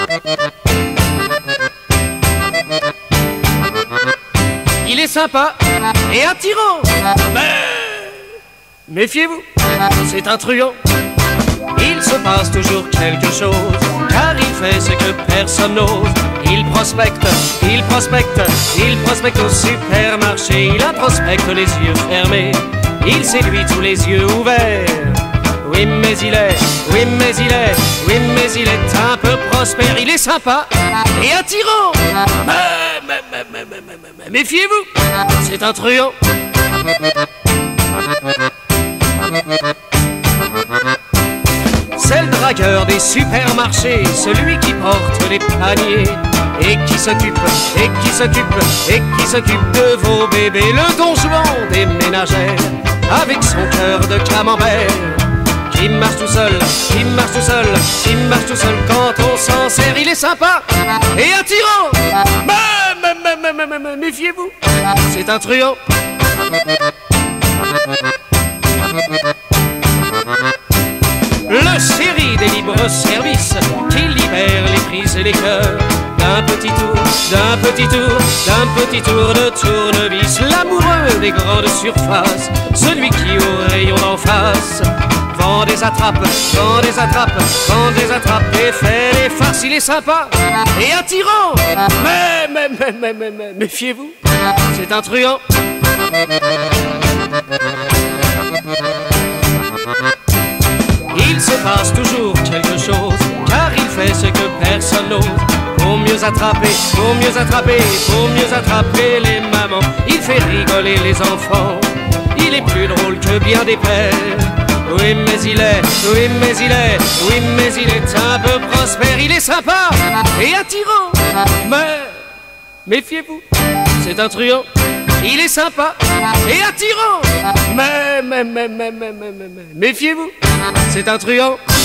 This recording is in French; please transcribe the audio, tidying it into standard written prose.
Il est sympa et attirant, mais méfiez-vous, c'est un truand. Il se passe toujours quelque chose, car il fait ce que personne n'ose. Il prospecte, il prospecte, il prospecte au supermarché. Il introspecte les yeux fermés, il séduit tous les yeux ouverts. Oui mais il est, oui mais il est, oui mais il est un peu prospère. Il est sympa et attirant, mais méfiez-vous, c'est un truand. C'est le dragueur des supermarchés, celui qui porte les paniers et qui s'occupe, et qui s'occupe, et qui s'occupe de vos bébés. Le don Juan des ménagères, avec son cœur de camembert, qui marche tout seul, qui marche tout seul, qui marche tout seul quand on s'en sert. Il est sympa et attirant, mais méfiez-vous, c'est un truand. Le série des libres-services qui libère les prises et les cœurs. D'un petit tour, d'un petit tour, d'un petit tour de tournevis. L'amoureux des grandes surfaces, celui qui au rayon d'en face vend des attrapes, vend des attrapes, vend des attrapes et fait des farces. Il est sympa et attirant, mais méfiez-vous, c'est un truand. Il se passe toujours quelque chose, car il fait ce que personne n'ose. Pour mieux attraper, pour mieux attraper, pour mieux attraper les mamans. Il fait rigoler les enfants, il est plus drôle que bien des pères. Oui mais il est, oui mais il est, oui mais il est un peu prospère. Il est sympa et attirant, mais méfiez-vous, c'est un truand. Il est sympa et attirant, mais méfiez-vous, c'est un truand.